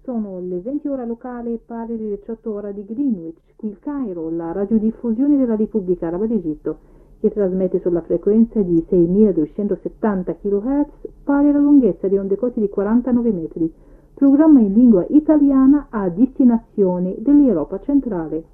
Sono le 20 ore locali, pari alle 18 ore di Greenwich, qui il Cairo, la radiodiffusione della Repubblica Araba d'Egitto, che trasmette sulla frequenza di 6270 kHz, pari alla lunghezza di onde corte di 49 metri, programma in lingua italiana a destinazione dell'Europa centrale.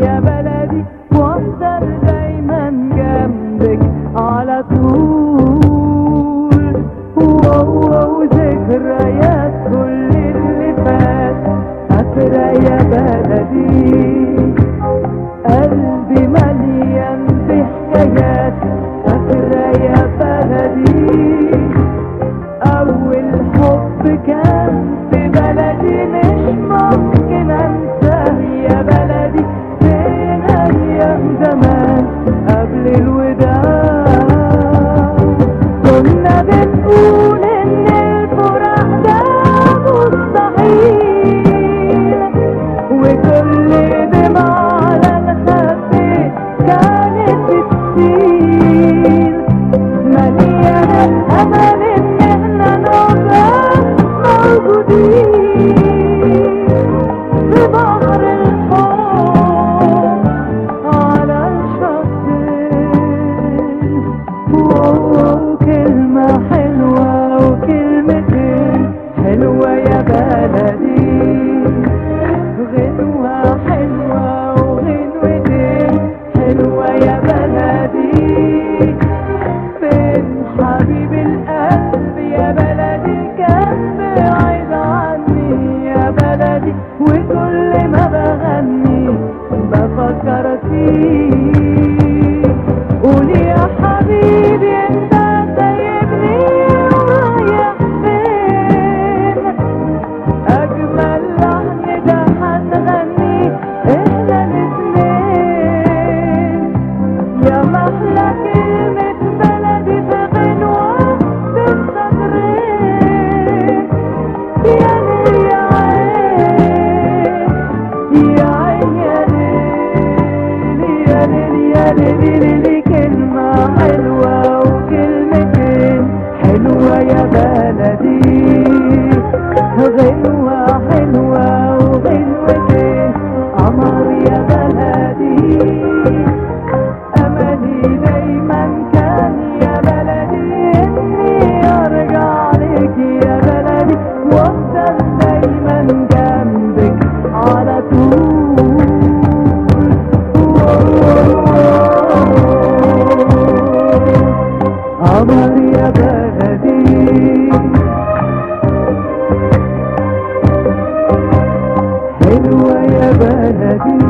يا بلدي وافضل دايما جنبك على طول. وذكريات كل اللي فات فاكرة يا بلدي، قلبي مليان بحكايات فاكرة يا بلدي. أول حب كان في بلدي مش ممكن أنساه يا بلدي، فين أيام زمان قبل الوداع كنا بنقول إن الفراق ده مستحيل، وكل دمعة على الخد كانت بتسيل، مليانة الأمل إن إحنا نبقى موجودين في بحر الحب على الشطين. وكلمة حلوة وكلمتين حلوة يا بلدي، غنوة حلوة وغنوتين حلوة يا بلدي. فين حبيب القلب يا بلدي كان بعيد عني يا بلدي، وكل ما بغني بفكر فيك. قولي يا حبيبي انت سايبني ورايح فين، اجمل لحن ده هنغني احنا الاتنين، يا محلى كلمة بلدي في غنوة في الصدرين. يا ليل يا عين يا عين يا ليل يا ليل يا ليل، كلمة حلوة وكلمتين حلوة يا بلدي، غنوة حلوة وغنوتين قمر يا بلدي. أملي دايما كان يا بلدي إني أرجع لك يا بلدي، وأفضل دايما جنبك على طول. قمر يا بلدي، حلوة يا بلدي.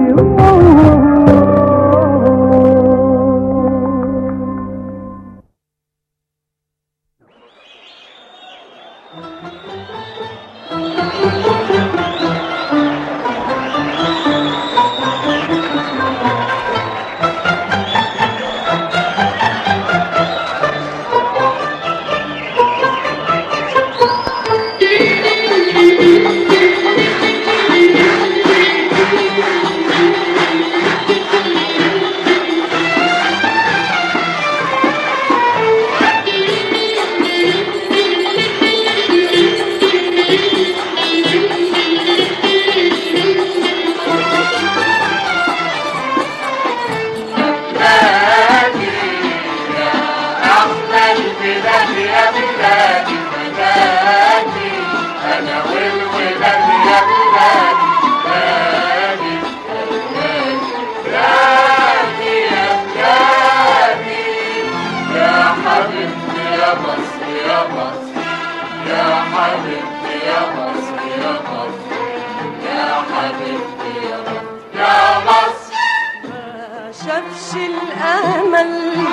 شافش الأمل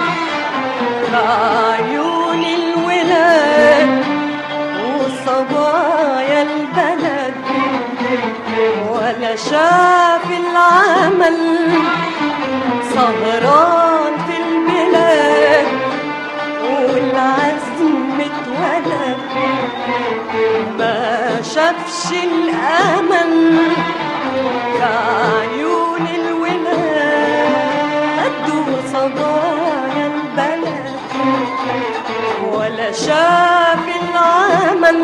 بعيون الولاد وصبايا البلد، ولا شاف العمل سهران في البلاد والعزم اتولد. ما شافش الأمل بعيون الولاد وصبايا البلد، ولا شاف العمل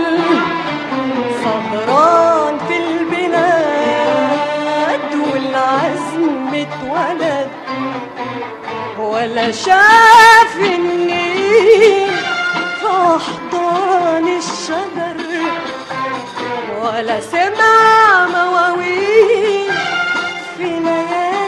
سهران في البلاد والعزم اتولد. ولا شاف النيل في أحضان الشجر، ولا سمع مواويل في ليالي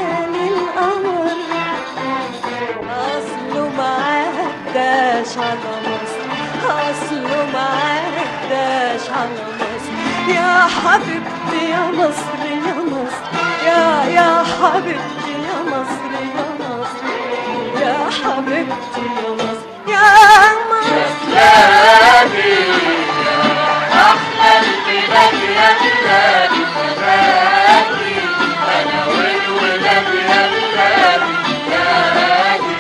على مصر أصله ما عداش على مصر يا حبيبتي يا مصر يا مصر يا حبيبتي يا مصر يا مصر يا حبيبتي يا مصر يا مصر بلادي يا أحلى البلاد يا بلادي بلادي أنا والولاد يا بلادي بلادي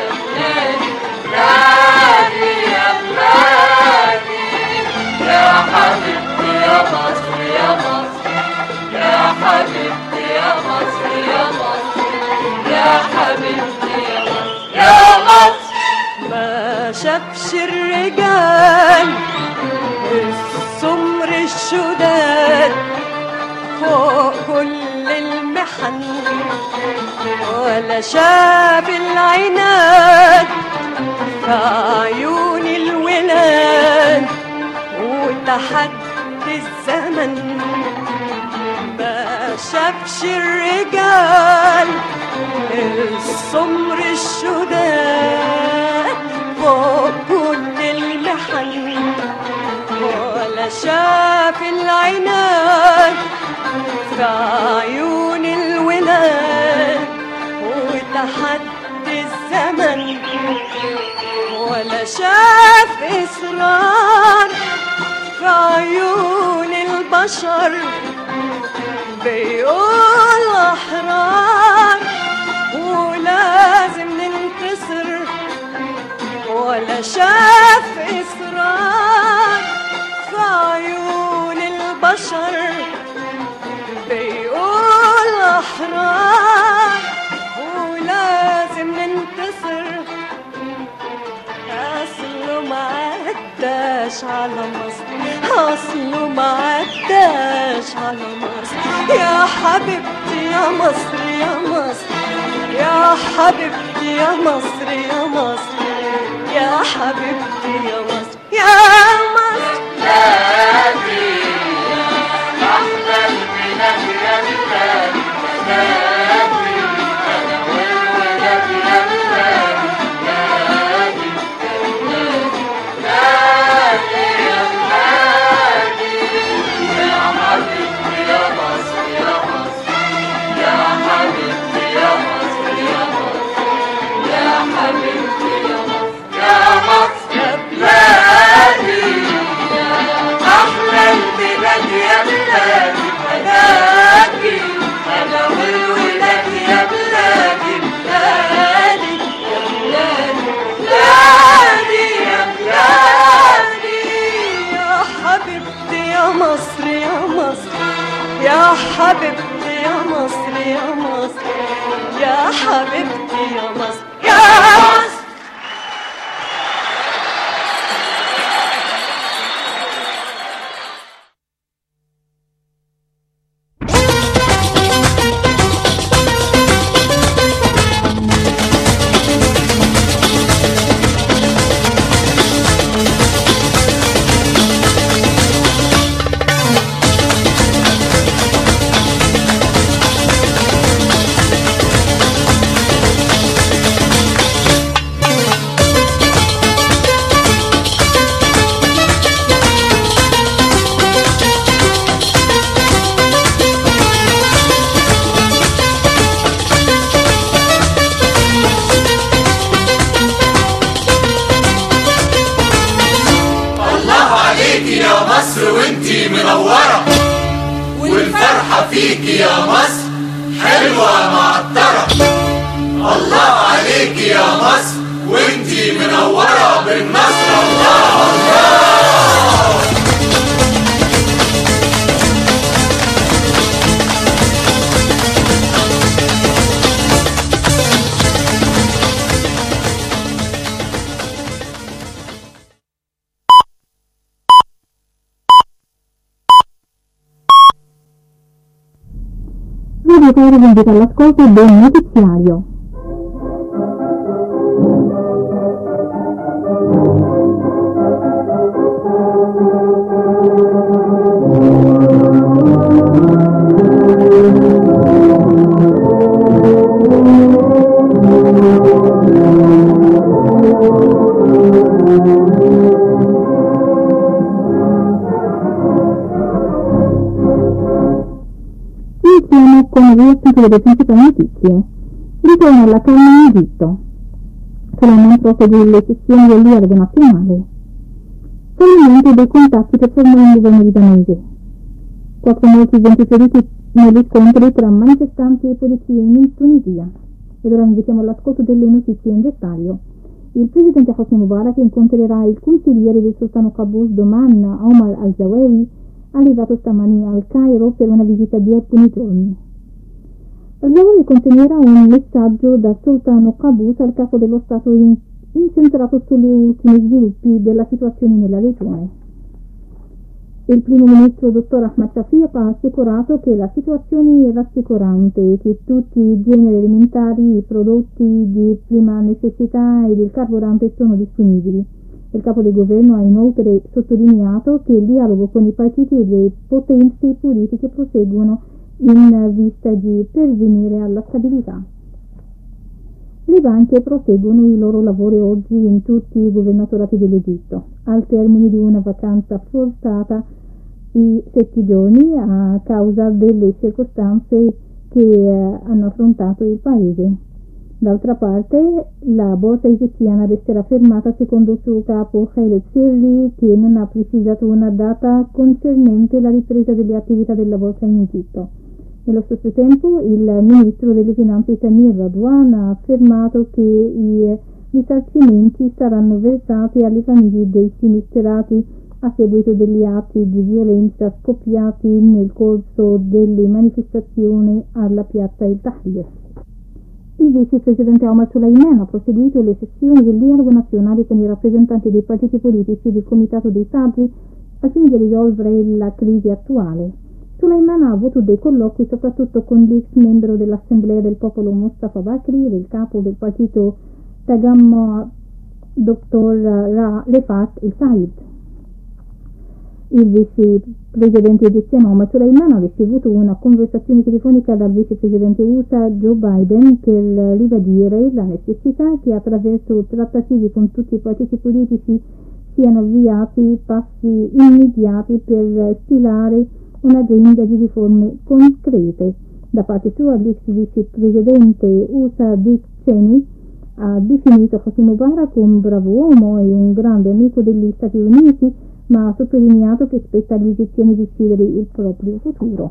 بلادي يا بلادي يا حبيبتي يا مصر يا مصر يا حبيبتي يا مصر يا مصر يا حبيبتي يا مصر ما شافش الرجال السمر الشداد فوق كل المحن ولا شاف العناد في عيون الولاد وتحدي الزمن ما شافش الرجال السمر الشداد فوق كل المحن ولا شاف العناد في عيون الولاد وتحدي الزمن ولا شاف إصرار في عيون البشر بيقول أحرار ولازم ننتصر ولا شاف إصرار في عيون البشر بيقول أحرار ولازم ننتصر أصله ما عداش على مصر أصله ما عداش على مصر يا حبيبتي يا مصر يا مصر يا حبيبتي يا مصر يا مصر يا حبيبتي يا مصر يا مصر بلادي يا أحلى البلاد يا بلادي بلادي أنا والولاد يا بلادي بلادي بلادي يا بلادي يا حبيبتي يا مصر يا مصر يا حبيبتي يا مصر يا مصر يا حبيبتي يا مصر يا مصر يا بلادي يا أحلى البلاد يا بلادي بلادي أنا والولاد يا بلادي بلادي يا بلادي بلادي يا بلادي يا حبيبتي يا مصر يا مصر يا حبيبتي يا مصر يا مصر يا حبيبتي يا مصر يا مصر يا مصر وانتي منورة والفرحة فيكي يا مصر حلوة معطرة. الله عليكي يا مصر وانتي منورة بالنصر. الله الله. Radio Cairo vi invita all'ascolto del notiziario. Vediamo riassunto delle principali notizie. Ritorno alla calma in Egitto. Salman prosegue le sessioni del dialogo nazionale. Fallimento dei contatti per formare un governo libanese. 4 morti, 20 feriti negli scontri tra manifestanti e polizia in Tunisia. Ed ora invitiamo all'ascolto delle notizie in dettaglio. Il presidente Hosni Mubarak incontrerà il consigliere del sultano Qaboos Doman, Omar al-Zawawi, arrivato stamani al Cairo per una visita di alcuni giorni. Al-Zawawi consegnerà un messaggio dal sultano Qaboos al capo dello Stato incentrato sugli ultimi sviluppi della situazione nella regione. Il primo ministro dottor Ahmad Shafiq ha assicurato che la situazione è rassicurante e che tutti i generi alimentari, i prodotti di prima necessità ed il carburante sono disponibili. Il capo del governo ha inoltre sottolineato che il dialogo con i partiti e le potenze politiche proseguono in vista di pervenire alla stabilità. Le banche proseguono i loro lavori oggi in tutti i governatorati dell'Egitto, al termine di una vacanza forzata di 7 giorni a causa delle circostanze che hanno affrontato il paese. D'altra parte, la borsa egiziana resterà fermata secondo il suo capo Khaled Sirli, che non ha precisato una data concernente la ripresa delle attività della borsa in Egitto. Nello stesso tempo, il ministro delle finanze Samir Radwan ha affermato che i risarcimenti saranno versati alle famiglie dei sinistrati a seguito degli atti di violenza scoppiati nel corso delle manifestazioni alla piazza El Tahrir. Il vicepresidente Omar Suleiman ha proseguito le sessioni del dialogo nazionale con i rappresentanti dei partiti politici del Comitato dei Sadri al fine di risolvere la crisi attuale. Suleiman ha avuto dei colloqui soprattutto con l'ex membro dell'Assemblea del Popolo Mustafa Bakri e il capo del partito Tagamma Dr. Refat El Said. Il vicepresidente egiziano Omar Suleiman ha ricevuto una conversazione telefonica dal vicepresidente USA Joe Biden per ribadire la necessità che attraverso trattativi con tutti i partiti politici siano avviati passi immediati per stilare un'agenda di riforme concrete. Da parte sua, l'ex vicepresidente USA Dick Cheney ha definito Hosni Mubarak un bravo uomo e un grande amico degli Stati Uniti, ma ha sottolineato che spetta agli egiziani decidere il proprio futuro.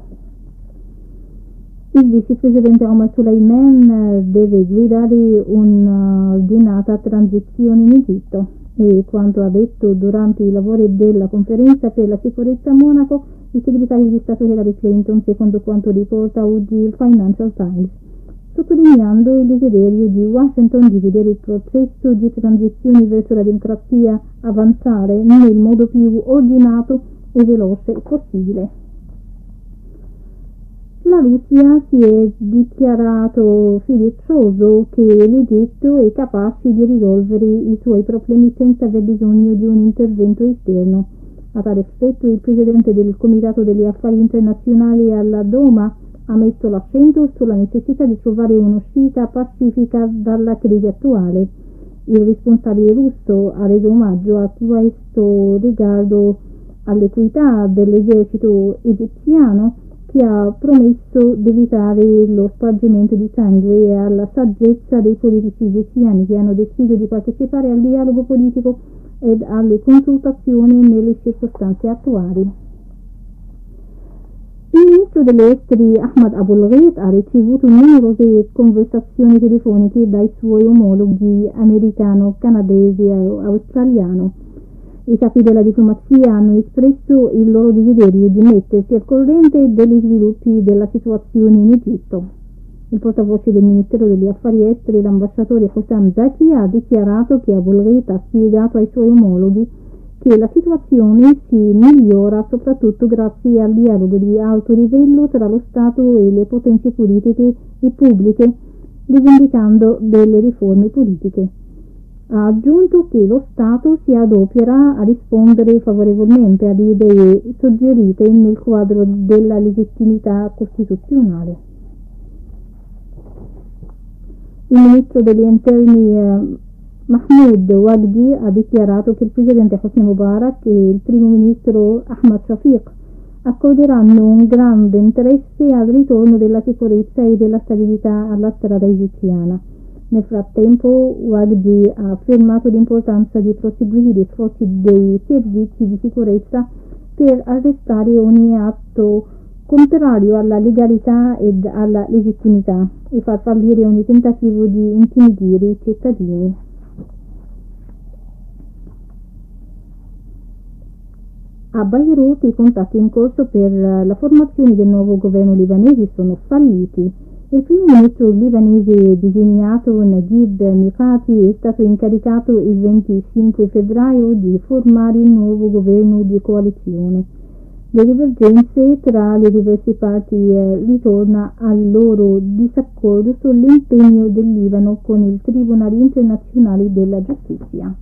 Il vicepresidente Omar Suleiman deve guidare un'ordinata transizione in Egitto e, quanto ha detto durante i lavori della conferenza per la sicurezza a Monaco, il segretario di Stato Hillary Clinton, secondo quanto riporta oggi il Financial Times, sottolineando il desiderio di Washington di vedere il processo di transizione verso la democrazia avanzare nel modo più ordinato e veloce possibile. La Russia si è dichiarato fiducioso che l'Egitto è capace di risolvere i suoi problemi senza aver bisogno di un intervento esterno. A tale effetto, il presidente del Comitato degli Affari Internazionali alla Doma ha messo l'accento sulla necessità di trovare un'uscita pacifica dalla crisi attuale. Il responsabile russo ha reso omaggio a questo riguardo all'equità dell'esercito egiziano, che ha promesso di evitare lo spargimento di sangue, e alla saggezza dei politici egiziani che hanno deciso di partecipare al dialogo politico ed alle consultazioni nelle circostanze attuali. Il ministro degli esteri Ahmad Abul-Gheit ha ricevuto numerose conversazioni telefoniche dai suoi omologhi americano, canadese e australiano. I capi della diplomazia hanno espresso il loro desiderio di mettersi al corrente degli sviluppi della situazione in Egitto. Il portavoce del Ministero degli Affari Esteri, l'ambasciatore Hossam Zaki, ha dichiarato che Abul-Gheit ha spiegato ai suoi omologhi che la situazione si migliora soprattutto grazie al dialogo di alto livello tra lo Stato e le potenze politiche e pubbliche, rivendicando delle riforme politiche. Ha aggiunto che lo Stato si adopera a rispondere favorevolmente alle idee suggerite nel quadro della legittimità costituzionale. Il ministro degli interni Mahmoud Wagdi ha dichiarato che il presidente Hosni Mubarak e il primo ministro Ahmad Shafiq accorderanno un grande interesse al ritorno della sicurezza e della stabilità alla strada egiziana. Nel frattempo, Wagdi ha affermato l'importanza di proseguire gli sforzi dei servizi di sicurezza per arrestare ogni atto contrario alla legalità ed alla legittimità e far fallire ogni tentativo di intimidire i cittadini. A Beirut i contatti in corso per la formazione del nuovo governo libanese sono falliti. Il primo ministro libanese designato Naguib Mikati è stato incaricato il 25 febbraio di formare il nuovo governo di coalizione. Le divergenze tra le diverse parti ritorna al loro disaccordo sull'impegno del Libano con il Tribunale internazionale della giustizia.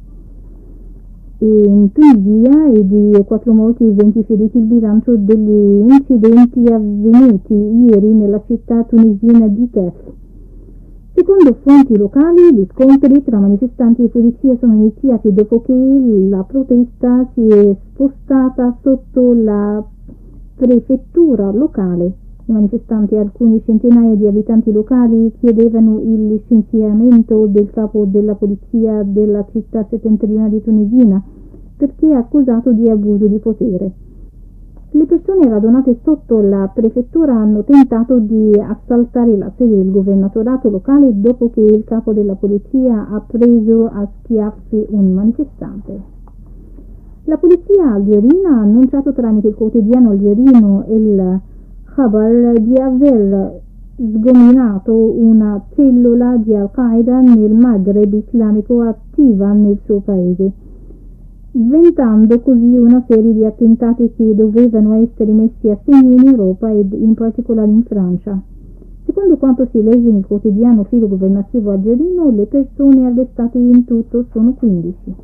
In Tunisia è di 4 morti e 20 feriti il bilancio degli incidenti avvenuti ieri nella città tunisina di Kef. Secondo fonti locali, gli scontri tra manifestanti e polizia sono iniziati dopo che la protesta si è spostata sotto la prefettura locale. I manifestanti e alcuni centinaia di abitanti locali chiedevano il licenziamento del capo della polizia della città settentrionale tunisina perché è accusato di abuso di potere. Le persone radunate sotto la prefettura hanno tentato di assaltare la sede del governatorato locale dopo che il capo della polizia ha preso a schiaffi un manifestante. La polizia algerina ha annunciato tramite il quotidiano algerino El Khabar di aver sgominato una cellula di Al-Qaeda nel Maghreb islamico attiva nel suo paese, sventando così una serie di attentati che dovevano essere messi a segno in Europa ed in particolare in Francia. Secondo quanto si legge nel quotidiano filo governativo algerino, le persone arrestate in tutto sono 15.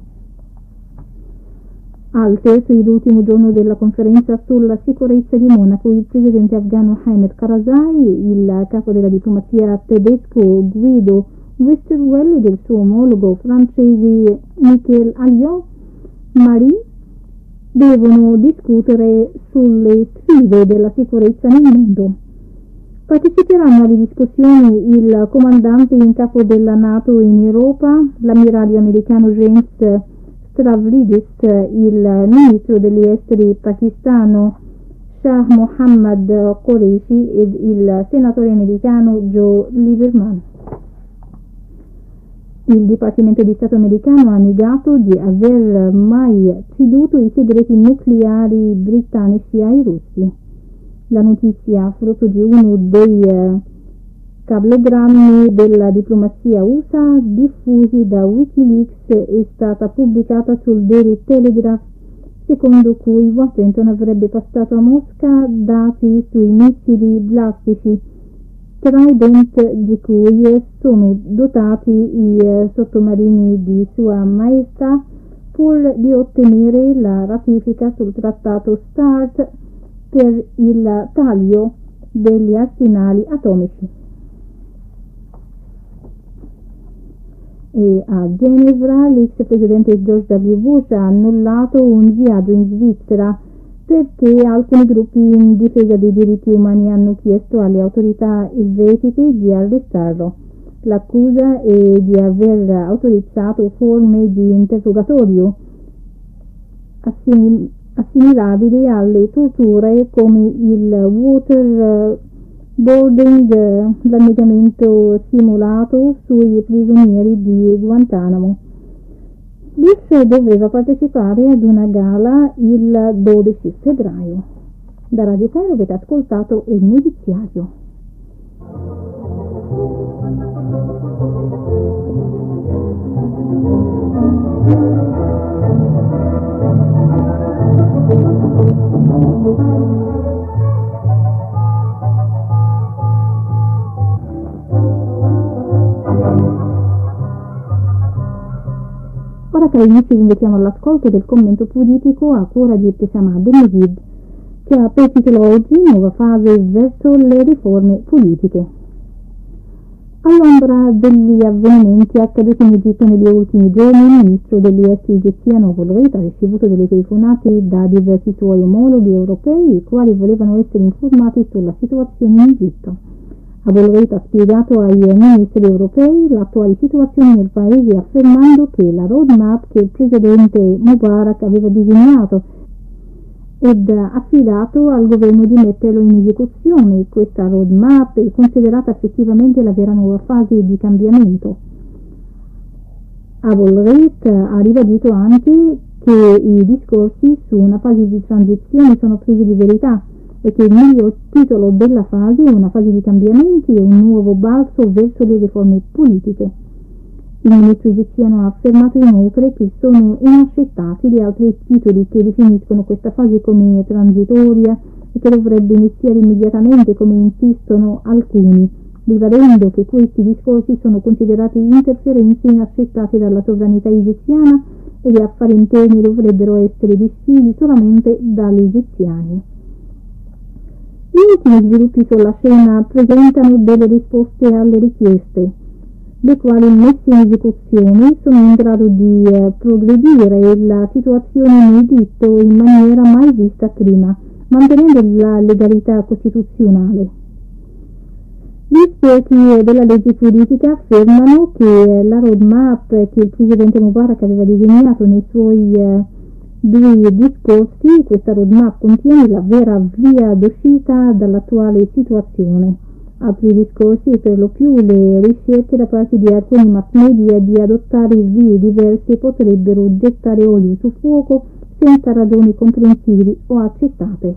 Al terzo ed ultimo giorno della conferenza sulla sicurezza di Monaco, il presidente afghano Hamid Karzai, il capo della diplomazia tedesco Guido Westerwelle e del suo omologo francese Michel Alliot-Marie devono discutere sulle sfide della sicurezza nel mondo. Parteciperanno alle discussioni il comandante in capo della NATO in Europa, l'ammiraglio americano James Stavridis, il ministro degli esteri pakistano Shah Mohammad Qureshi ed il senatore americano Joe Lieberman. Il Dipartimento di Stato americano ha negato di aver mai ceduto i segreti nucleari britannici ai russi. La notizia, frutto di uno dei cablogrammi della diplomazia USA diffusi da Wikileaks, è stata pubblicata sul Daily Telegraph, secondo cui Washington avrebbe passato a Mosca dati sui missili blastici Trident di cui sono dotati i sottomarini di Sua Maestà, pur di ottenere la ratifica sul trattato START per il taglio degli arsenali atomici. E a Ginevra l'ex presidente George W. Bush ha annullato un viaggio in Svizzera perché alcuni gruppi in difesa dei diritti umani hanno chiesto alle autorità elvetiche di arrestarlo. L'accusa è di aver autorizzato forme di interrogatorio assimilabili alle torture come il waterboarding, l'annegamento simulato sui prigionieri di Guantanamo. Bush doveva partecipare ad una gala il 12 febbraio. Da Radio Cairo avete ascoltato il notiziario. Ora cari amici vi invitiamo all'ascolto del commento politico a cura di Ibtesam Abdelmajid, che ha per titolo oggi Nuova fase verso le riforme politiche. All'ombra degli avvenimenti accaduti in Egitto negli ultimi giorni, il ministro degli esteri egiziano Abolrit ha ricevuto delle telefonate da diversi suoi omologhi europei, i quali volevano essere informati sulla situazione in Egitto. Abolrit ha spiegato ai ministri europei l'attuale situazione nel paese, affermando che la roadmap che il presidente Mubarak aveva disegnato ed affidato al governo di metterlo in esecuzione. Questa roadmap è considerata effettivamente la vera nuova fase di cambiamento. Abolrit ha ribadito anche che i discorsi su una fase di transizione sono privi di verità e che il miglior titolo della fase è una fase di cambiamenti e un nuovo balzo verso le riforme politiche. Il ministro egiziano ha affermato inoltre che sono inaccettabili altri titoli che definiscono questa fase come transitoria e che dovrebbe iniziare immediatamente, come insistono alcuni, ribadendo che questi discorsi sono considerati interferenze inaccettate dalla sovranità egiziana e gli affari interni dovrebbero essere decisi solamente dagli egiziani. Gli ultimi sviluppi sulla scena presentano delle risposte alle richieste, le quali messe in esecuzione sono in grado di progredire la situazione in Egitto in maniera mai vista prima, mantenendo la legalità costituzionale. Gli esperti della legge politica affermano che la roadmap che il presidente Mubarak aveva disegnato nei suoi due discorsi, questa roadmap contiene la vera via d'uscita dall'attuale situazione. Altri discorsi e per lo più le ricerche da parte di alcuni mass media di adottare vie diverse potrebbero gettare olio su fuoco senza ragioni comprensibili o accettate.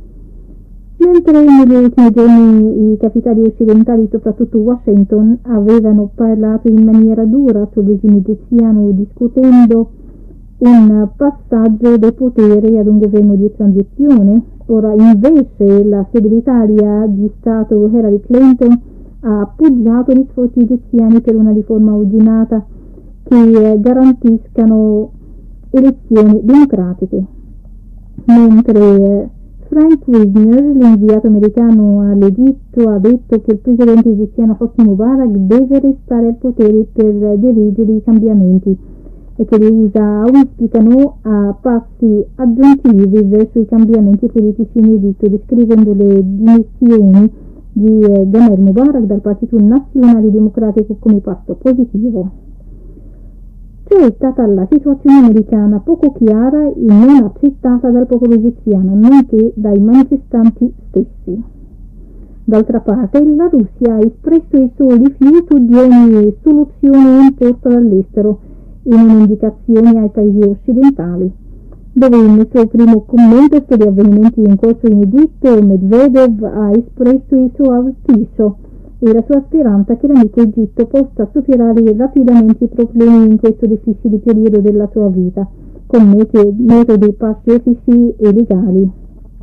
Mentre negli ultimi giorni i capitali occidentali, soprattutto Washington, avevano parlato in maniera dura sul regime egiziano discutendo un passaggio del potere ad un governo di transizione, ora invece la segretaria di Stato Hillary Clinton ha appoggiato gli sforzi egiziani per una riforma ordinata che garantiscano elezioni democratiche. Mentre Frank Wisner, l'inviato americano all'Egitto, ha detto che il presidente egiziano Hosni Mubarak deve restare al potere per dirigere i cambiamenti e che le USA auspicano a passi aggiuntivi verso i cambiamenti politici in Egitto, descrivendo le dimissioni di Gamal Mubarak dal Partito Nazionale Democratico come passo positivo. Ciò è stata la situazione americana poco chiara e non accettata dal popolo egiziano, nonché dai manifestanti stessi. D'altra parte, la Russia ha espresso il suo rifiuto di ogni soluzione imposta dall'estero in un'indicazione ai paesi occidentali, dove nel suo primo commento sugli avvenimenti in corso in Egitto Medvedev ha espresso il suo auspicio e la sua speranza che l'amico Egitto possa superare rapidamente i problemi in questo difficile periodo della sua vita, con metodi pacifici e legali.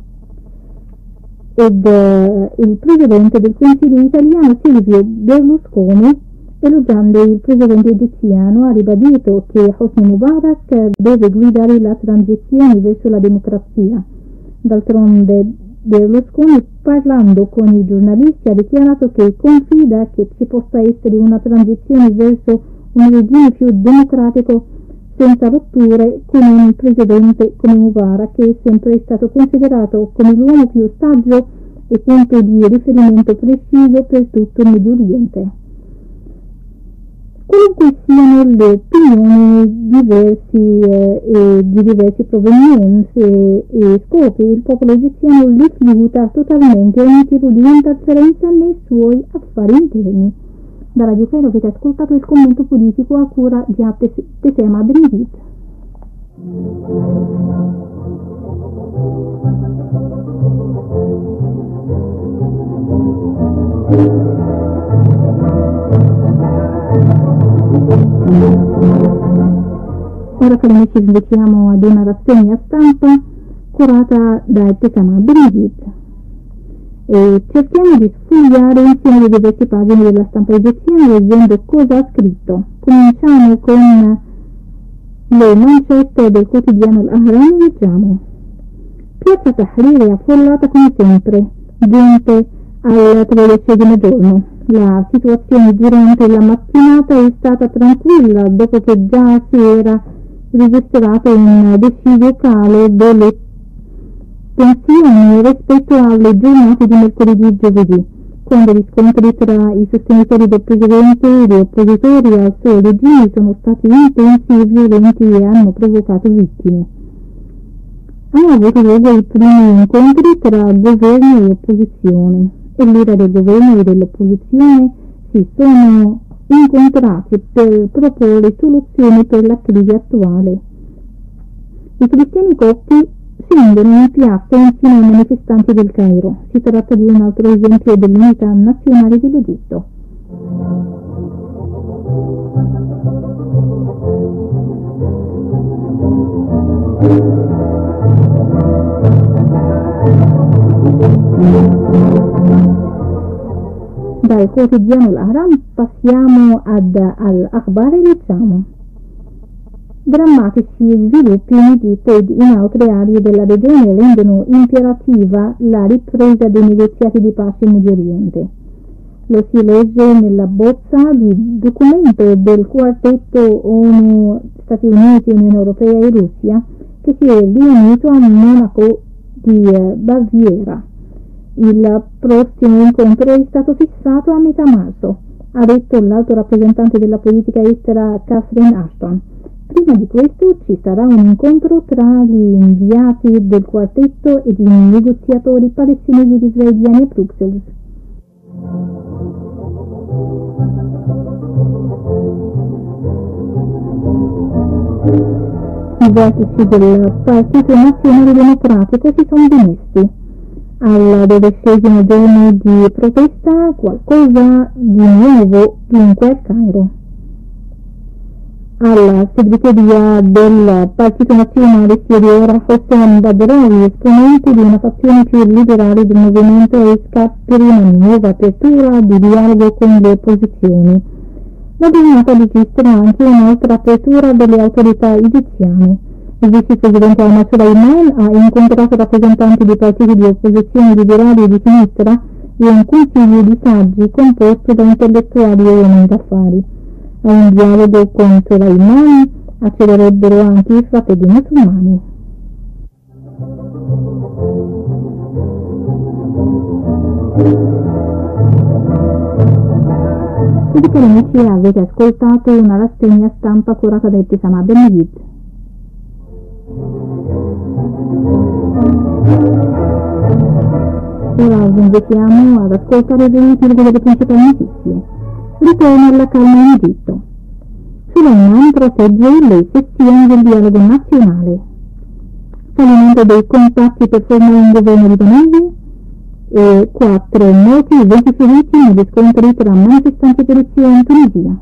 Il presidente del Consiglio italiano Silvio Berlusconi, elogiando il presidente egiziano, ha ribadito che Hosni Mubarak deve guidare la transizione verso la democrazia. D'altronde Berlusconi, parlando con i giornalisti, ha dichiarato che confida che ci possa essere una transizione verso un regime più democratico senza rotture con un presidente come Mubarak, che è sempre stato considerato come l'uomo più saggio e punto di riferimento preciso per tutto il Medio Oriente. Qualunque siano le opinioni di diverse provenienze e scopi, il popolo egiziano rifiuta totalmente ogni tipo di interferenza nei suoi affari interni. Da Radio Cairo avete ascoltato il commento politico a cura di Tesema Brigid. Ora cari amici invitiamo ad una rassegna stampa curata da Tesema Brigid e cerchiamo di sfogliare insieme le diverse pagine della stampa egiziana leggendo cosa ha scritto. Cominciamo con le mancette del quotidiano Al-Ahram. Leggiamo: Piazza Tahrir è affollata come sempre, giunte al 13° giorno. La situazione durante la mattinata è stata tranquilla dopo che già si era registrato un deciso calo delle tensioni rispetto alle giornate di mercoledì e giovedì, quando gli scontri tra i sostenitori del presidente e gli oppositori al suo regime sono stati intensi e violenti e hanno provocato vittime. Hanno avuto luogo i primi incontri tra governo e opposizione e l'ira del governo e dell'opposizione si sono incontrati per proporre soluzioni per la crisi attuale. I cristiani copti scendono in piazza insieme ai manifestanti del Cairo. Si tratta di un altro esempio dell'unità nazionale dell'Egitto. Dal quotidiano L'Ahram passiamo all'Akhbar e leggiamo: drammatici sviluppi in Egitto ed in altre aree della regione rendono imperativa la ripresa dei negoziati di pace in Medio Oriente. Lo si legge nella bozza di documento del quartetto ONU, Stati Uniti, Unione Europea e Russia, che si è riunito a Monaco di Baviera. Il prossimo incontro è stato fissato a metà marzo, ha detto l'alto rappresentante della politica estera Catherine Ashton. Prima di questo ci sarà un incontro tra gli inviati del quartetto ed i negoziatori palestinesi ed israeliani a Bruxelles. I vertici del Partito Nazionale Democratico si sono dimessi. Al 12° giorno di protesta, qualcosa di nuovo dunque al Cairo. Alla segreteria del Partito Nazionale si è ora Hossein Badrawi, esponente di una fazione più liberale del movimento ESCA, per una nuova apertura di dialogo con le opposizioni. La giornata registra anche un'altra apertura delle autorità egiziane. Il vicepresidente Ahmad Suleiman ha incontrato rappresentanti di partiti di opposizione liberali e di sinistra e un consiglio di saggi composto da intellettuali e uomini d'affari. A un dialogo con Suleiman accederebbero anche i fratelli musulmani. E cari amici, avete ascoltato una rassegna stampa curata da Ibtisam Benedid. Ora vi invitiamo ad ascoltare il riepilogo delle principali notizie. Ritorno alla calma in Egitto. Suleiman protegge le sezioni del dialogo nazionale. Fallimento dei contatti per formare un governo libanese e 4 morti e 20 feriti negli scontri tra manifestanti e polizia in Tunisia.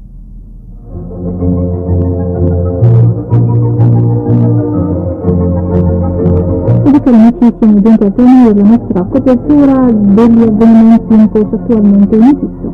E cari amici, siamo giunti al termine della nostra copertura degli avvenimenti in corso attualmente in Egitto.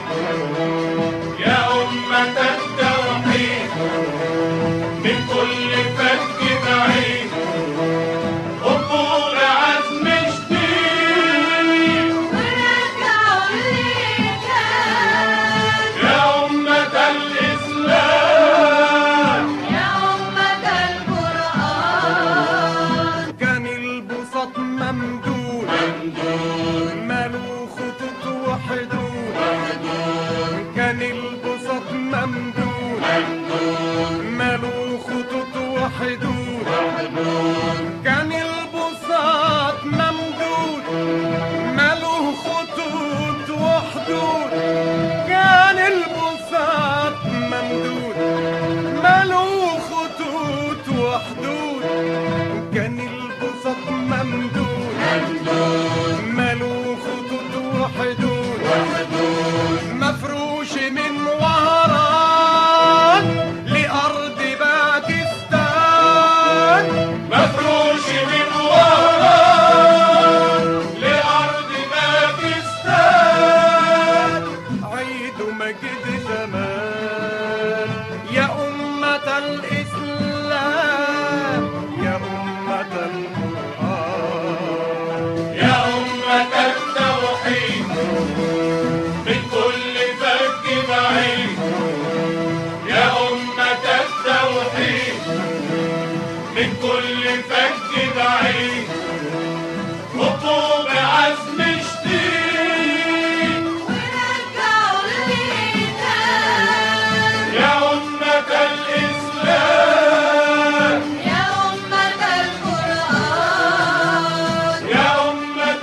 من كل ممدود ماله خطوط وحدود كان البساط ممدود ماله خطوط وحدود كان البساط ممدود ماله خطوط وحدود كان البساط ممدود ماله خطوط وحدود كان البساط ممدود ماله خطوط وحدود مفروش من وهران لأرض باكستان مفروش من وهران لأرض باكستان عيد مجد زمان يا أمة الإسلام يا أمة القرآن يا أمة التوحيد من كل فج بعيد يا أمة التوحيد من كل فج بعيد خطوا بعزم شديد ورجعوا الإيمان يا أمة الإسلام يا أمة القرآن يا أمة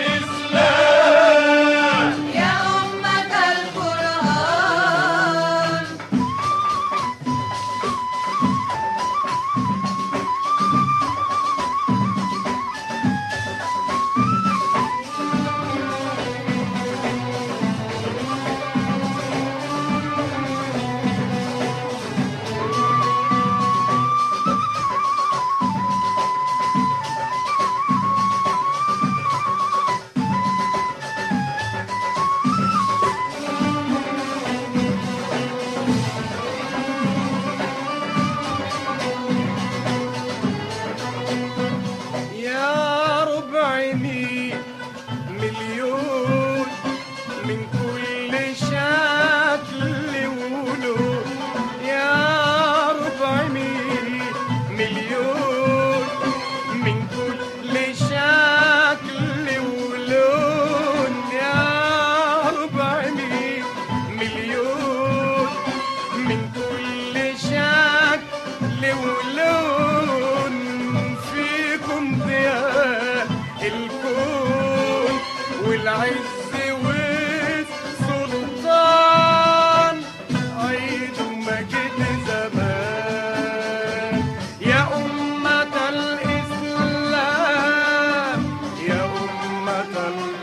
الإسلام يا أمة القرآن يا ربع مليون من كل شكل ولون يا ربع مليون من كل شكل ولون يا ربع مليون من كل شكل ولون فيكم ضياء الكون والعز والسلطان عيد مجد زمان يا أمة الإسلام يا أمة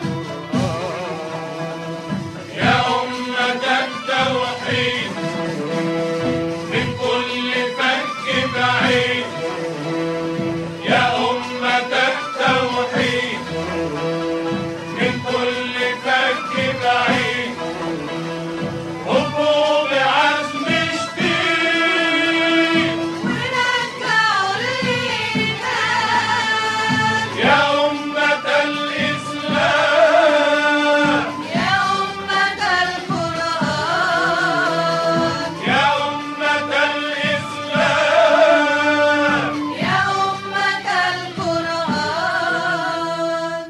القرآن يا أمة التوحيد من كل فك بعيد يا أمة التوحيد من كل فك بعيد هبوا بعزم شديد ورجعوا الإيمان يا أمة الإسلام يا أمة القرآن يا أمة الإسلام يا أمة القرآن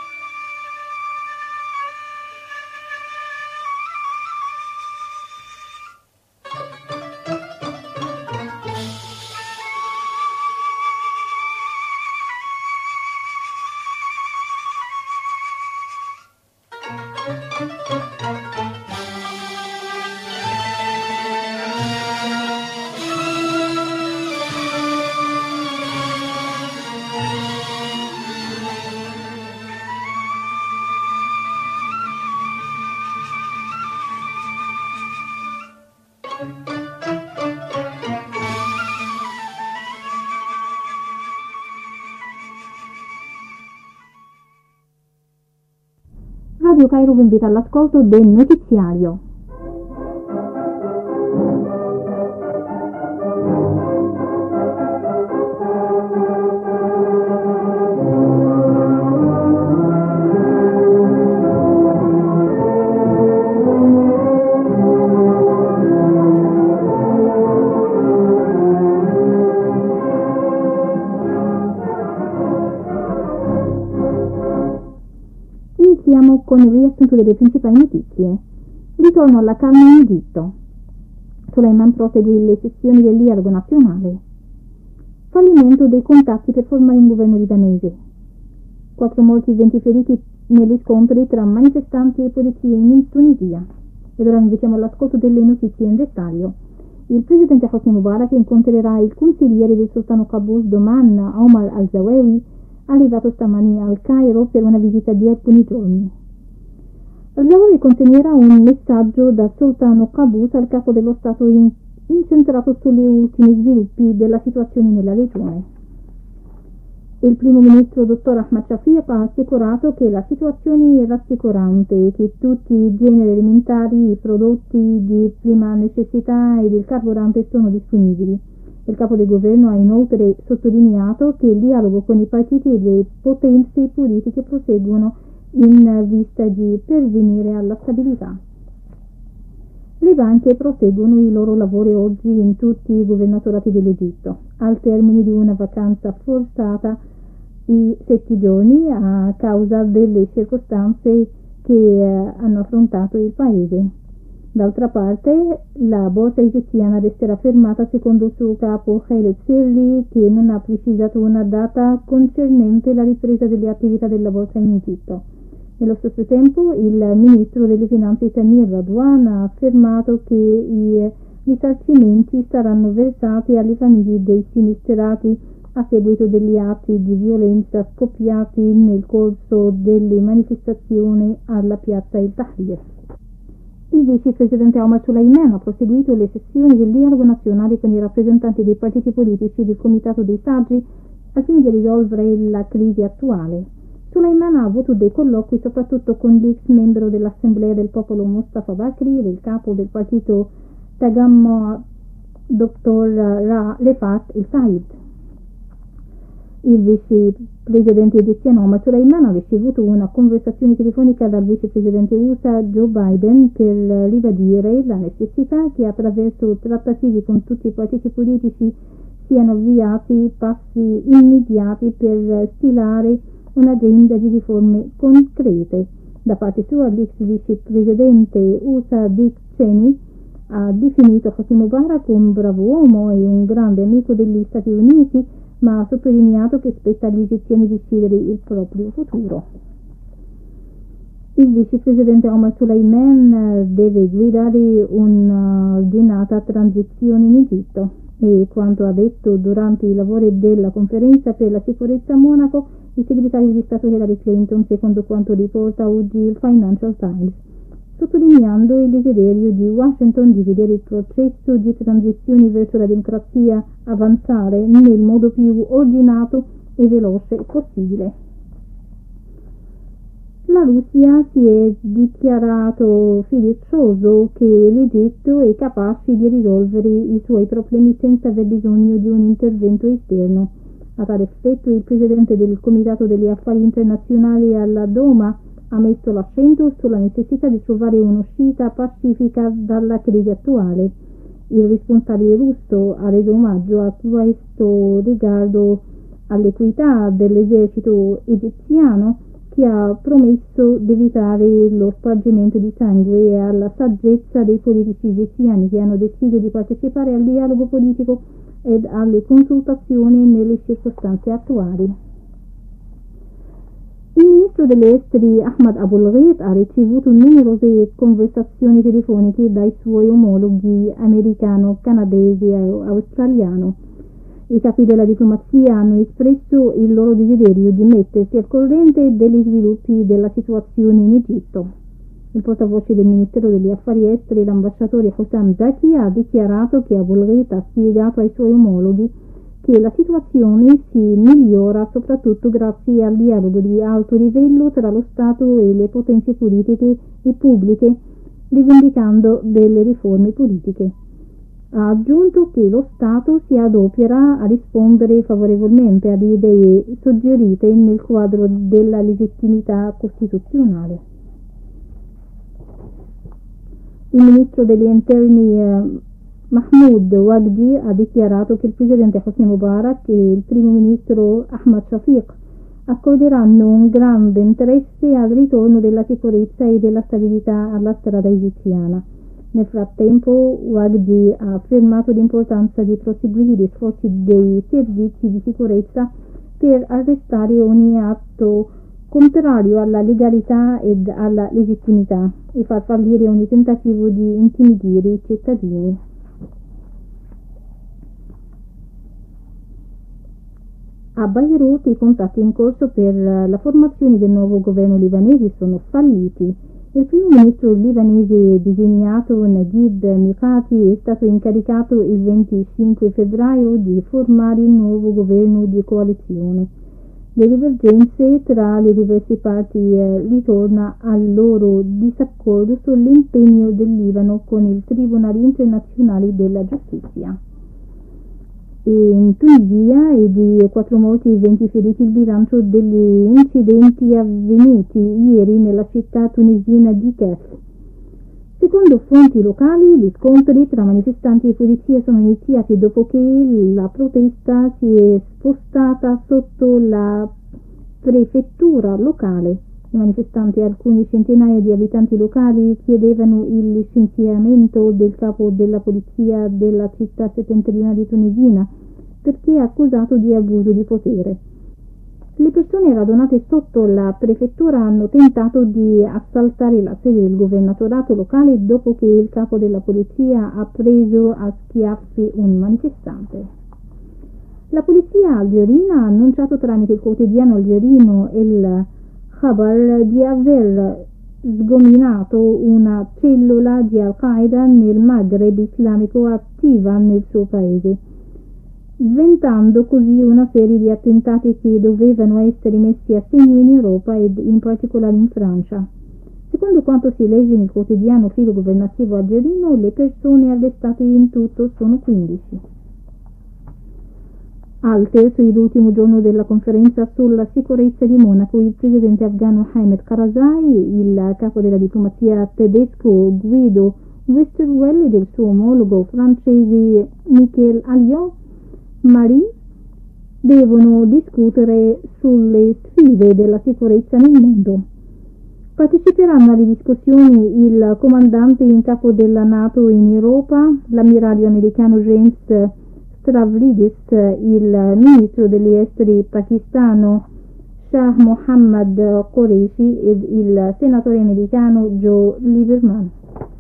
Radio Cairo vi invita all'ascolto del notiziario. partiamo con il riassunto delle principali notizie. Ritorno alla calma in Egitto. Suleiman prosegue le sessioni del dialogo nazionale. Fallimento dei contatti per formare un governo libanese. 4 morti e 20 feriti negli scontri tra manifestanti e polizia in Tunisia. Ed ora invitiamo all'ascolto delle notizie in dettaglio. Il presidente Hosni Mubarak incontrerà il consigliere del sultano Qaboos Doman, Omar al-Zawawi, arrivato stamani al Cairo per una visita di alcuni giorni. Al-Zawawi consegnerà un messaggio dal sultano Qaboos al capo dello Stato incentrato sugli ultimi sviluppi della situazione nella regione. Il primo ministro dottor Ahmad Shafiq ha assicurato che la situazione è rassicurante e che tutti i generi alimentari, i prodotti di prima necessità ed il carburante sono disponibili. Il capo del governo ha inoltre sottolineato che il dialogo con i partiti e le potenze politiche proseguono in vista di pervenire alla stabilità. Le banche proseguono i loro lavori oggi in tutti i governatorati dell'Egitto, al termine di una vacanza forzata di 7 giorni a causa delle circostanze che hanno affrontato il paese. D'altra parte, la borsa egiziana resterà fermata secondo il suo capo Khaled Sirli, che non ha precisato una data concernente la ripresa delle attività della borsa in Egitto. Nello stesso tempo, il ministro delle finanze Samir Radwan ha affermato che i risarcimenti saranno versati alle famiglie dei sinistrati a seguito degli atti di violenza scoppiati nel corso delle manifestazioni alla piazza El Tahrir. Il vicepresidente Omar Suleiman ha proseguito le sessioni del dialogo nazionale con i rappresentanti dei partiti politici del Comitato dei Saggi al fine di risolvere la crisi attuale. Suleiman ha avuto dei colloqui soprattutto con l'ex membro dell'Assemblea del Popolo Mustafa Bakri e il capo del partito Tagammo Dr. Refat El Said. Il vicepresidente egiziano Omar Suleiman ha ricevuto una conversazione telefonica dal vicepresidente USA Joe Biden per ribadire la necessità che attraverso trattativi con tutti i partiti politici siano avviati passi immediati per stilare un'agenda di riforme concrete. Da parte sua, l'ex vicepresidente USA Dick Cheney ha definito Hosni Mubarak un bravo uomo e un grande amico degli Stati Uniti, ma ha sottolineato che spetta agli egiziani decidere il proprio futuro. Il vicepresidente Omar Suleiman deve guidare un'ordinata transizione in Egitto e, quanto ha detto durante i lavori della conferenza per la sicurezza a Monaco, il segretario di Stato Hillary Clinton, secondo quanto riporta oggi il Financial Times, sottolineando il desiderio di Washington di vedere il processo di transizione verso la democrazia avanzare nel modo più ordinato e veloce possibile. La Russia si è dichiarato fiducioso che l'Egitto è capace di risolvere i suoi problemi senza aver bisogno di un intervento esterno. A tale effetto, il presidente del Comitato degli Affari Internazionali alla Doma ha messo l'accento sulla necessità di trovare un'uscita pacifica dalla crisi attuale. Il responsabile russo ha reso omaggio a questo riguardo all'equità dell'esercito egiziano, che ha promesso di evitare lo spargimento di sangue, e alla saggezza dei politici egiziani che hanno deciso di partecipare al dialogo politico ed alle consultazioni nelle circostanze attuali. Il ministro degli esteri Ahmad Abul-Gheit ha ricevuto numerose conversazioni telefoniche dai suoi omologhi americano, canadese e australiano. I capi della diplomazia hanno espresso il loro desiderio di mettersi al corrente degli sviluppi della situazione in Egitto. Il portavoce del Ministero degli Affari Esteri, l'ambasciatore Hossam Zaki, ha dichiarato che Abul-Gheit ha spiegato ai suoi omologhi che la situazione si migliora soprattutto grazie al dialogo di alto livello tra lo Stato e le potenze politiche e pubbliche, rivendicando delle riforme politiche. Ha aggiunto che lo Stato si adopera a rispondere favorevolmente alle idee suggerite nel quadro della legittimità costituzionale. Il ministro degli interni Mahmoud Wagdi ha dichiarato che il presidente Hosni Mubarak e il primo ministro Ahmad Shafiq accorderanno un grande interesse al ritorno della sicurezza e della stabilità alla strada egiziana. Nel frattempo, Wagdi ha affermato l'importanza di proseguire gli sforzi dei servizi di sicurezza per arrestare ogni atto contrario alla legalità ed alla legittimità e far fallire ogni tentativo di intimidire i cittadini. A Beirut i contatti in corso per la formazione del nuovo governo libanese sono falliti. Il primo ministro libanese designato Naguib Mikati è stato incaricato il 25 febbraio di formare il nuovo governo di coalizione. Le divergenze tra le diverse parti ritorna al loro disaccordo sull'impegno del Libano con il Tribunale internazionale della giustizia. In Tunisia è di 4 morti e 20 feriti il bilancio degli incidenti avvenuti ieri nella città tunisina di Kef. Secondo fonti locali, gli scontri tra manifestanti e polizia sono iniziati dopo che la protesta si è spostata sotto la prefettura locale. I manifestanti e alcune centinaia di abitanti locali chiedevano il licenziamento del capo della polizia della città settentrionale tunisina perché è accusato di abuso di potere. Le persone radunate sotto la prefettura hanno tentato di assaltare la sede del governatorato locale dopo che il capo della polizia ha preso a schiaffi un manifestante. La polizia algerina ha annunciato tramite il quotidiano algerino El Khabar di aver sgominato una cellula di Al-Qaeda nel Maghreb islamico attiva nel suo paese, sventando così una serie di attentati che dovevano essere messi a segno in Europa ed in particolare in Francia. Secondo quanto si legge nel quotidiano filo governativo algerino, le persone arrestate in tutto sono 15. Al terzo ed ultimo giorno della conferenza sulla sicurezza di Monaco, il presidente afghano Hamid Karzai, il capo della diplomazia tedesco Guido Westerwelle e del suo omologo francese Michel Alliot-Marie devono discutere sulle sfide della sicurezza nel mondo. Parteciperanno alle discussioni il comandante in capo della NATO in Europa, l'ammiraglio americano James Stavridis, il ministro degli esteri pakistano Shah Mohammad Qureshi ed il senatore americano Joe Lieberman.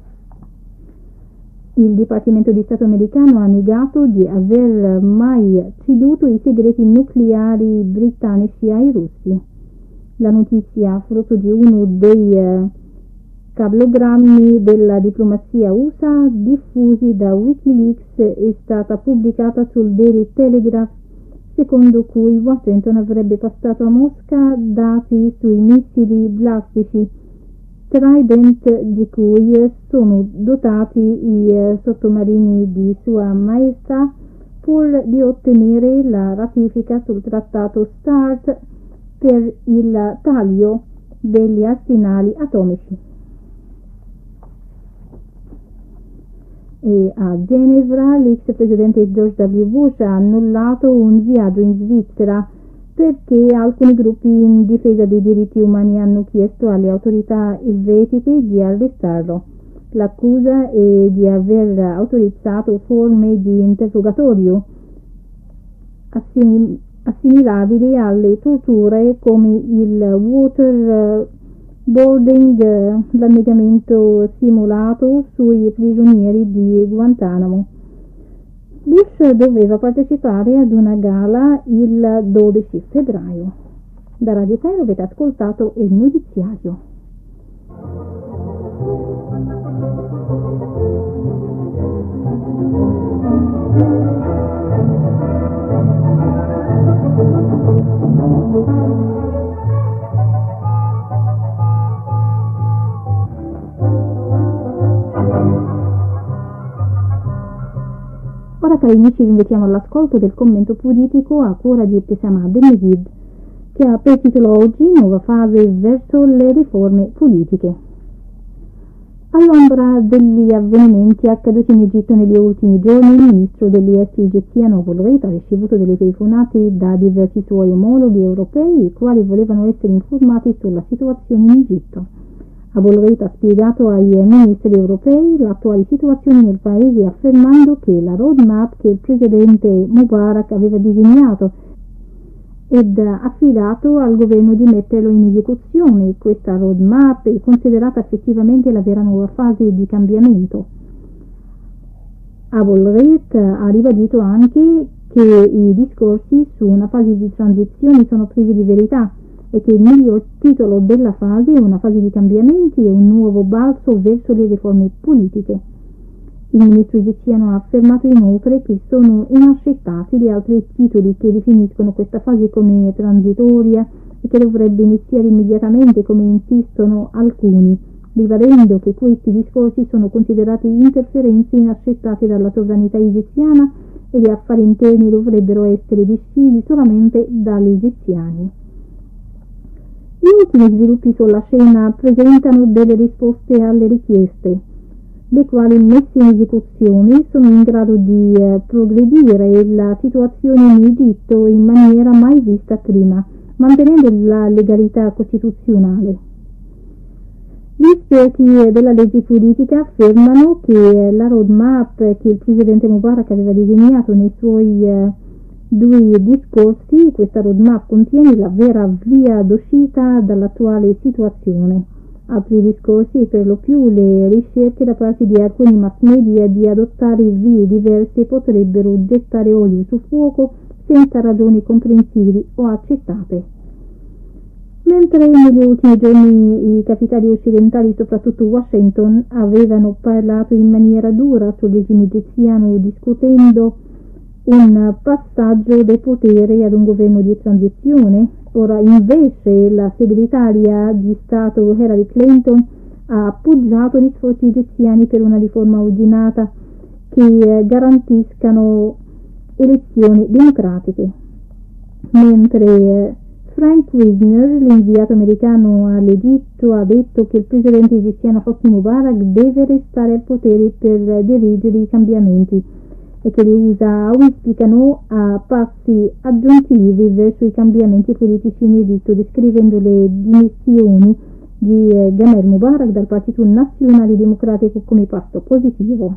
Il Dipartimento di Stato americano ha negato di aver mai ceduto i segreti nucleari britannici ai russi. La notizia, frutto di uno dei cablogrammi della diplomazia USA diffusi da Wikileaks, è stata pubblicata sul Daily Telegraph, secondo cui Washington avrebbe passato a Mosca dati sui missili balistici Trident di cui sono dotati i sottomarini di Sua Maestà, pur di ottenere la ratifica sul trattato START per il taglio degli arsenali atomici. E a Ginevra l'ex presidente George W. Bush ha annullato un viaggio in Svizzera perché alcuni gruppi in difesa dei diritti umani hanno chiesto alle autorità elvetiche di arrestarlo. L'accusa è di aver autorizzato forme di interrogatorio assimilabili alle torture come il waterboarding, l'annegamento simulato sui prigionieri di Guantanamo. Bush doveva partecipare ad una gala il 12 febbraio. Da Radio Cairo avete ascoltato il notiziario. Ora, cari amici, vi invitiamo all'ascolto del commento politico a cura di Ibtisam Abdelmejid, che ha per titolo oggi Nuova fase verso le riforme politiche. All'ombra degli avvenimenti accaduti in Egitto negli ultimi giorni, il ministro degli esteri egiziano Abul Reit ha ricevuto delle telefonate da diversi suoi omologhi europei, i quali volevano essere informati sulla situazione in Egitto. Abul Reit ha spiegato ai ministri europei l'attuale situazione nel paese, affermando che la roadmap che il presidente Mubarak aveva disegnato ed affidato al governo di metterlo in esecuzione. Questa roadmap è considerata effettivamente la vera nuova fase di cambiamento. Abul Reit ha ribadito anche che i discorsi su una fase di transizione sono privi di verità e che il miglior titolo della fase è una fase di cambiamenti e un nuovo balzo verso le riforme politiche. Il ministro egiziano ha affermato inoltre che sono inaccettabili gli altri titoli che definiscono questa fase come transitoria e che dovrebbe iniziare immediatamente, come insistono alcuni, ribadendo che questi discorsi sono considerati interferenze inaccettate dalla sovranità egiziana e gli affari interni dovrebbero essere decisi solamente dagli egiziani. Gli ultimi sviluppi sulla scena presentano delle risposte alle richieste, le quali messe in esecuzione sono in grado di progredire la situazione in Egitto in maniera mai vista prima, mantenendo la legalità costituzionale. Gli esperti della legge politica affermano che la roadmap che il presidente Mubarak aveva disegnato nei suoi due discorsi, questa roadmap contiene la vera via d'uscita dall'attuale situazione. Altri discorsi e per lo più le ricerche da parte di alcuni mass media di adottare vie diverse potrebbero gettare olio su fuoco senza ragioni comprensibili o accettate. Mentre negli ultimi giorni i capitali occidentali, soprattutto Washington, avevano parlato in maniera dura sul regime egiziano discutendo un passaggio del potere ad un governo di transizione, ora invece la segretaria di Stato Hillary Clinton ha appoggiato gli sforzi egiziani per una riforma ordinata che garantiscano elezioni democratiche. Mentre Frank Wisner, l'inviato americano all'Egitto, ha detto che il presidente egiziano Hosni Mubarak deve restare al potere per dirigere i cambiamenti e che le USA auspicano a passi aggiuntivi verso i cambiamenti politici in Egitto, descrivendo le dimissioni di Gamal Mubarak dal Partito Nazionale Democratico come passo positivo.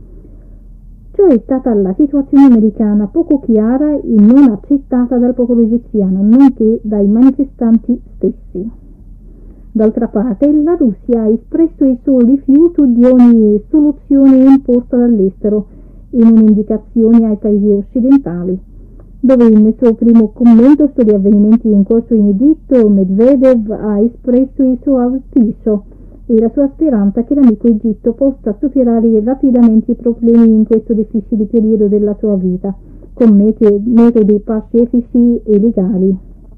Ciò è stata la situazione americana, poco chiara e non accettata dal popolo egiziano, nonché dai manifestanti stessi. D'altra parte, la Russia ha espresso il suo rifiuto di ogni soluzione imposta dall'estero in un'indicazione ai paesi occidentali, dove nel suo primo commento sugli avvenimenti in corso in Egitto Medvedev ha espresso il suo auspicio e la sua speranza che l'amico Egitto possa superare rapidamente i problemi in questo difficile periodo della sua vita, con metodi pacifici e legali.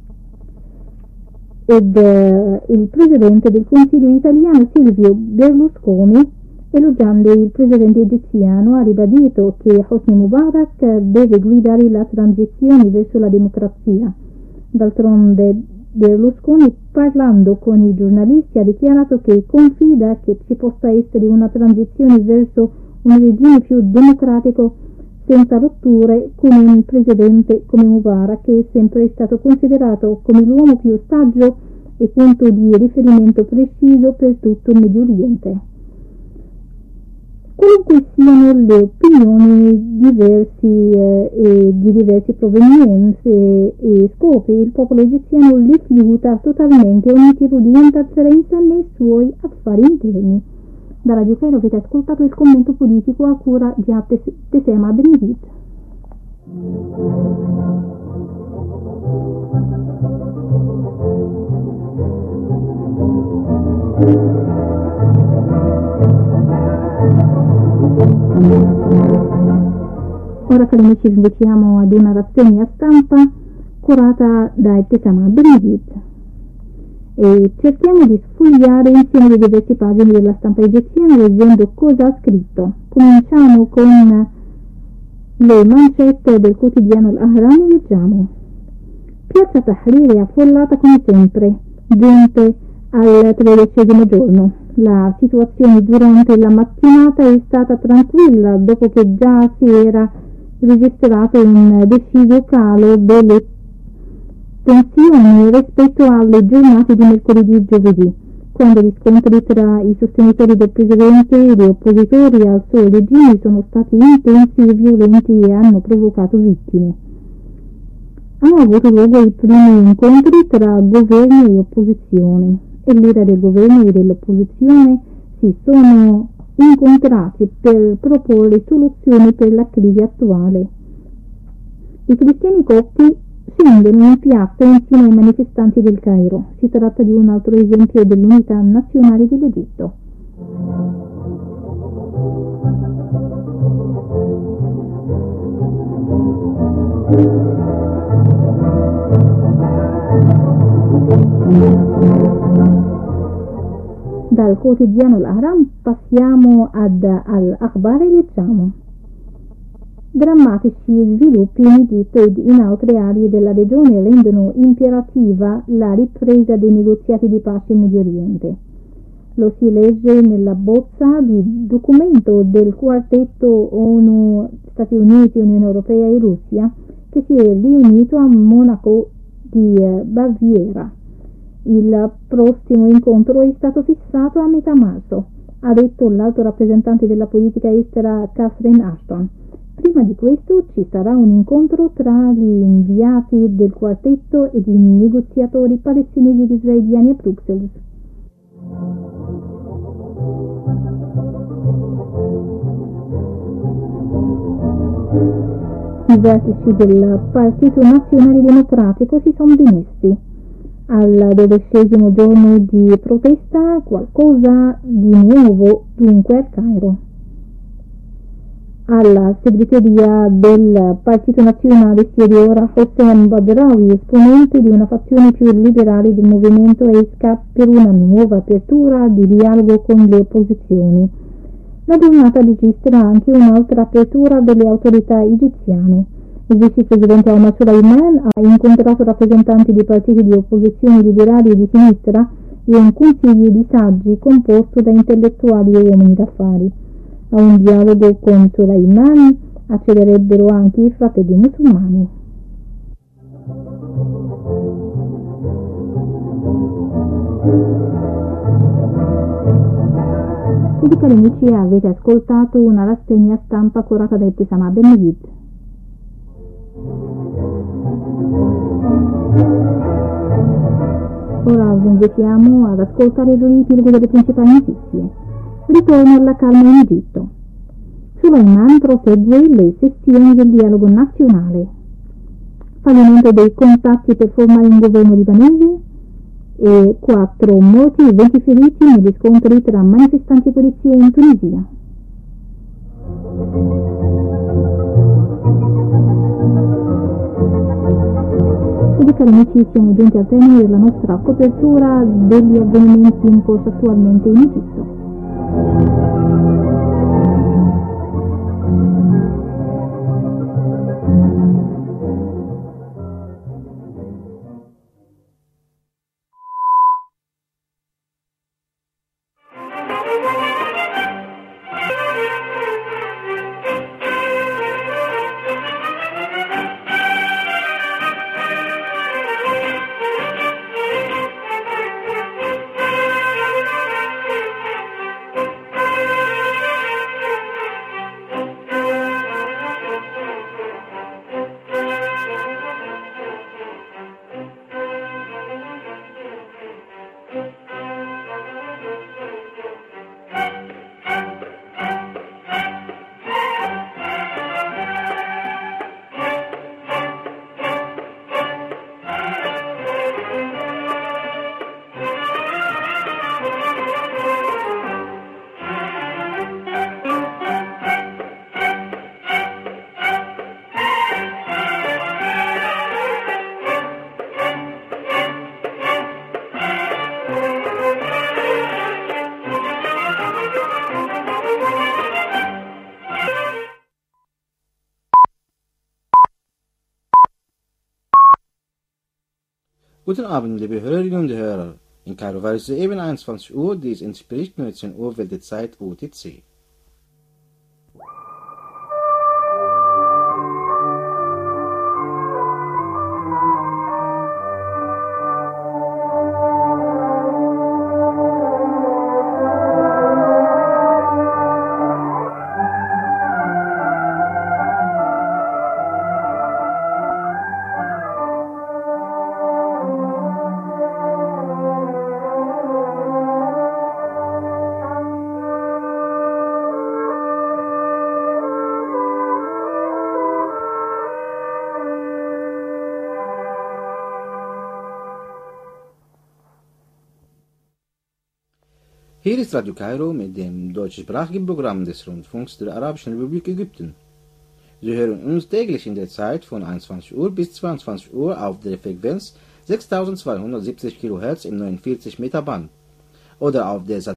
Il presidente del Consiglio italiano Silvio Berlusconi, elogiando il presidente egiziano, ha ribadito che Hosni Mubarak deve guidare la transizione verso la democrazia. D'altronde Berlusconi, parlando con i giornalisti, ha dichiarato che confida che ci possa essere una transizione verso un regime più democratico senza rotture con un presidente come Mubarak, che è sempre stato considerato come l'uomo più saggio e punto di riferimento preciso per tutto il Medio Oriente. Qualunque siano le opinioni di diverse provenienze e scopi, il popolo egiziano rifiuta totalmente ogni tipo di interferenza nei suoi affari interni. Da Radio Cairo avete ascoltato il commento politico a cura di Tesema Benedit. Ora cari amici vi invitiamo ad una rassegna stampa curata da Tesema Benedit e cerchiamo di sfogliare insieme le diverse pagine della stampa egiziana leggendo cosa ha scritto. Cominciamo con le mancette del quotidiano Al-Ahram e leggiamo: Piazza Tahrir è affollata come sempre, gente al 13° giorno. La situazione durante la mattinata è stata tranquilla dopo che già si era registrato un deciso calo delle tensioni rispetto alle giornate di mercoledì e giovedì, quando gli scontri tra i sostenitori del presidente e gli oppositori al suo regime sono stati intensi e violenti e hanno provocato vittime. Hanno avuto luogo i primi incontri tra governo e opposizione e l'ira del governo e dell'opposizione si sono incontrati per proporre soluzioni per la crisi attuale. I cristiani copti scendono in piazza insieme ai manifestanti del Cairo. Si tratta di un altro esempio dell'unità nazionale dell'Egitto. Dal quotidiano Al-Ahram passiamo ad Al-Akhbar e leggiamo: drammatici sviluppi in Egitto ed in altre aree della regione rendono imperativa la ripresa dei negoziati di pace in Medio Oriente. Lo si legge nella bozza di documento del quartetto ONU, Stati Uniti, Unione Europea e Russia, che si è riunito a Monaco di Baviera. Il prossimo incontro è stato fissato a metà marzo, ha detto l'alto rappresentante della politica estera Catherine Ashton. Prima di questo ci sarà un incontro tra gli inviati del quartetto ed i negoziatori palestinesi ed israeliani a Bruxelles. I vertici del Partito Nazionale Democratico si sono dimessi. Al 12° giorno di protesta, qualcosa di nuovo dunque al Cairo. Alla segreteria del Partito Nazionale siede ora Hossein Badrawi, esponente di una fazione più liberale del movimento ESCA, per una nuova apertura di dialogo con le opposizioni. La giornata registra anche un'altra apertura delle autorità egiziane. Il vicepresidente Omar Suleiman ha incontrato rappresentanti di partiti di opposizione liberali e di sinistra e un consiglio di saggi composto da intellettuali e uomini d'affari. A un dialogo con Suleiman accederebbero anche i fratelli musulmani. Quindi, cari amici, avete ascoltato una rassegna stampa curata da Ibtisam Benmegid. Ora vi invitiamo ad ascoltare il riepilogo delle principali notizie. Ritorno alla calma in Egitto. Suleiman prosegue le sessioni del dialogo nazionale. Fallimento dei contatti per formare un governo libanese e 4 morti e 20 feriti negli scontri tra manifestanti e polizia in Tunisia. Quindi, cari amici, siamo giunti al termine della nostra copertura degli avvenimenti in corso attualmente in Egitto. Guten Abend, liebe Hörerinnen und Hörer. In Kairo war es soeben 21 Uhr, dies entspricht 19 Uhr Weltzeit UTC. Hier ist Radio Kairo mit dem deutschsprachigen Programm des Rundfunks der Arabischen Republik Ägypten. Sie hören uns täglich in der Zeit von 21 Uhr bis 22 Uhr auf der Frequenz 6270 kHz im 49 Meter Band oder auf der